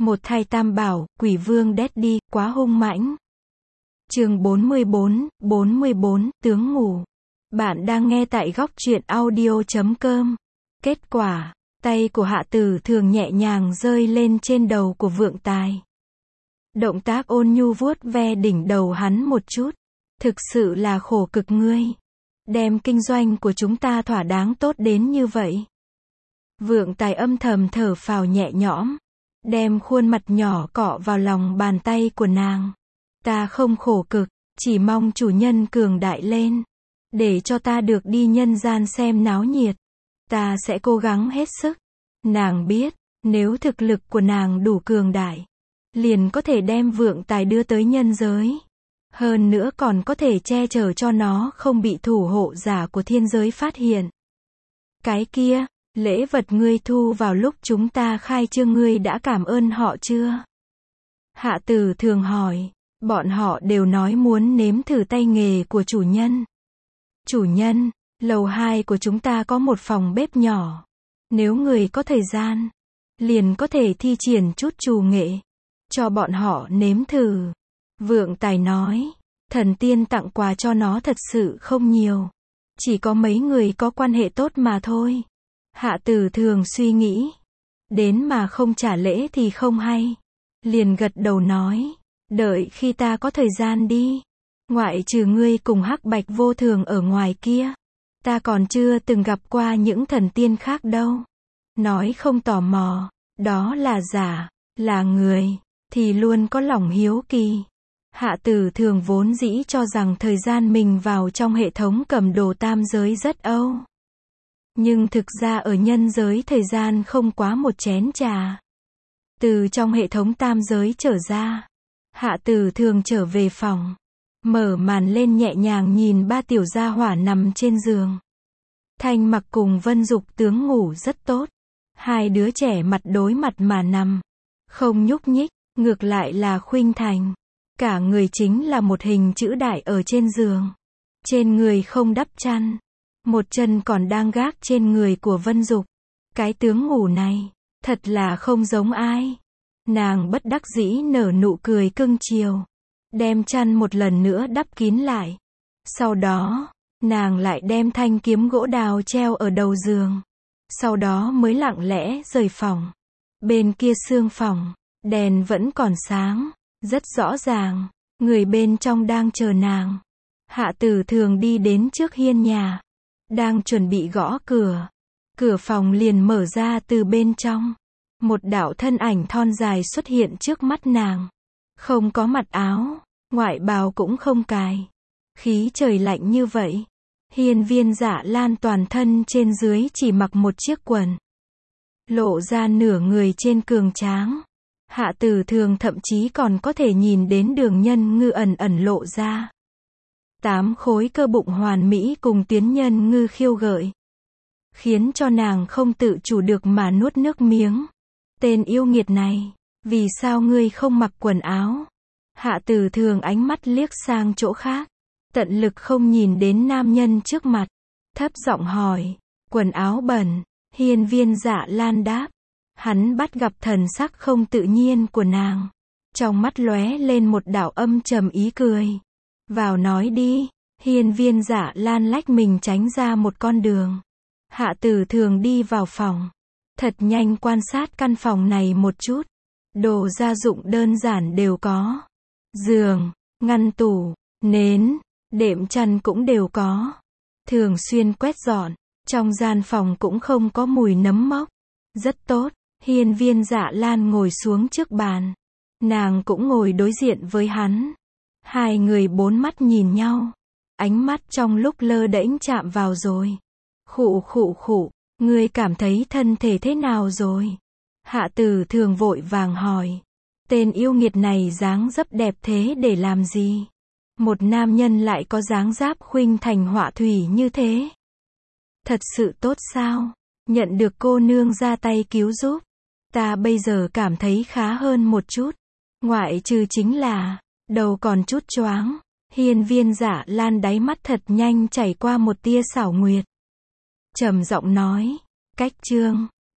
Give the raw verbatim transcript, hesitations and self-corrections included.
Một thay tam bảo, quỷ vương Daddy, quá hung mãnh. Chương bốn mươi bốn, bốn mươi bốn, tướng ngủ. Bạn đang nghe tại góc truyện audio chấm com. Kết quả, tay của Hạ Tử Thường nhẹ nhàng rơi lên trên đầu của Vượng Tài. Động tác ôn nhu vuốt ve đỉnh đầu hắn một chút. Thực sự là khổ cực ngươi. Đem kinh doanh của chúng ta thỏa đáng tốt đến như vậy. Vượng Tài âm thầm thở phào nhẹ nhõm. Đem khuôn mặt nhỏ cọ vào lòng bàn tay của nàng. Ta không khổ cực, chỉ mong chủ nhân cường đại lên. Để cho ta được đi nhân gian xem náo nhiệt. Ta sẽ cố gắng hết sức. Nàng biết, nếu thực lực của nàng đủ cường đại, liền có thể đem Vượng Tài đưa tới nhân giới. Hơn nữa còn có thể che chở cho nó không bị thủ hộ giả của thiên giới phát hiện. Cái kia, lễ vật ngươi thu vào lúc chúng ta khai trương ngươi đã cảm ơn họ chưa? Hạ Tử Thường hỏi. Bọn họ đều nói muốn nếm thử tay nghề của chủ nhân. Chủ nhân, lầu hai của chúng ta có một phòng bếp nhỏ. Nếu người có thời gian, liền có thể thi triển chút trù nghệ. Cho bọn họ nếm thử. Vượng Tài nói. Thần tiên tặng quà cho nó thật sự không nhiều. Chỉ có mấy người có quan hệ tốt mà thôi. Hạ Tử Thường suy nghĩ. Đến mà không trả lễ thì không hay. Liền gật đầu nói. Đợi khi ta có thời gian đi. Ngoại trừ ngươi cùng Hắc Bạch Vô Thường ở ngoài kia. Ta còn chưa từng gặp qua những thần tiên khác đâu. Nói không tò mò. Đó là giả. Là người. Thì luôn có lòng hiếu kỳ. Hạ Tử Thường vốn dĩ cho rằng thời gian mình vào trong hệ thống cầm đồ tam giới rất âu. Nhưng thực ra ở nhân giới thời gian không quá một chén trà. Từ trong hệ thống tam giới trở ra. Hạ Tử Thường trở về phòng. Mở màn lên nhẹ nhàng nhìn ba tiểu gia hỏa nằm trên giường. Thanh Mặc cùng Vân Dục tướng ngủ rất tốt. Hai đứa trẻ mặt đối mặt mà nằm. Không nhúc nhích, ngược lại là Khuynh Thành. Cả người chính là một hình chữ đại ở trên giường. Trên người không đắp chăn. Một chân còn đang gác trên người của Vân Dục. Cái tướng ngủ này, thật là không giống ai. Nàng bất đắc dĩ nở nụ cười cưng chiều. Đem chăn một lần nữa đắp kín lại. Sau đó, nàng lại đem thanh kiếm gỗ đào treo ở đầu giường. Sau đó mới lặng lẽ rời phòng. Bên kia sương phòng, đèn vẫn còn sáng. Rất rõ ràng, người bên trong đang chờ nàng. Hạ Tử Thường đi đến trước hiên nhà. Đang chuẩn bị gõ cửa. Cửa phòng liền mở ra từ bên trong. Một đạo thân ảnh thon dài xuất hiện trước mắt nàng. Không có mặt áo, ngoại bào cũng không cài. Khí trời lạnh như vậy. Hiên Viên Dạ Lan toàn thân trên dưới chỉ mặc một chiếc quần. Lộ ra nửa người trên cường tráng. Hạ Tử Thường thậm chí còn có thể nhìn đến đường nhân ngư ẩn ẩn lộ ra. Tám khối cơ bụng hoàn mỹ cùng tuyến nhân ngư khiêu gợi. Khiến cho nàng không tự chủ được mà nuốt nước miếng. Tên yêu nghiệt này, vì sao ngươi không mặc quần áo? Hạ Tử Thường ánh mắt liếc sang chỗ khác. Tận lực không nhìn đến nam nhân trước mặt. Thấp giọng hỏi, quần áo bẩn. Hiên Viên Dạ Lan đáp. Hắn bắt gặp thần sắc không tự nhiên của nàng. Trong mắt lóe lên một đạo âm trầm ý cười. Vào nói đi. Hiên Viên Dạ Lan lách mình tránh ra một con đường. Hạ Tử Thường đi vào phòng. Thật nhanh quan sát căn phòng này một chút. Đồ gia dụng đơn giản đều có. Giường, ngăn tủ, nến, đệm chăn cũng đều có. Thường xuyên quét dọn. Trong gian phòng cũng không có mùi nấm mốc. Rất tốt. Hiên Viên Dạ Lan ngồi xuống trước bàn. Nàng cũng ngồi đối diện với hắn. Hai người bốn mắt nhìn nhau. Ánh mắt trong lúc lơ đễnh chạm vào rồi. Khụ khụ khụ, ngươi cảm thấy thân thể thế nào rồi? Hạ Tử Thường vội vàng hỏi. Tên yêu nghiệt này dáng dấp đẹp thế để làm gì? Một nam nhân lại có dáng dáp khuynh thành họa thủy như thế. Thật sự tốt sao? Nhận được cô nương ra tay cứu giúp. Ta bây giờ cảm thấy khá hơn một chút. Ngoại trừ chính là, đầu còn chút choáng. Hiên Viên Dạ Lan đáy mắt thật nhanh chảy qua một tia xảo nguyệt. Trầm giọng nói, cách chương.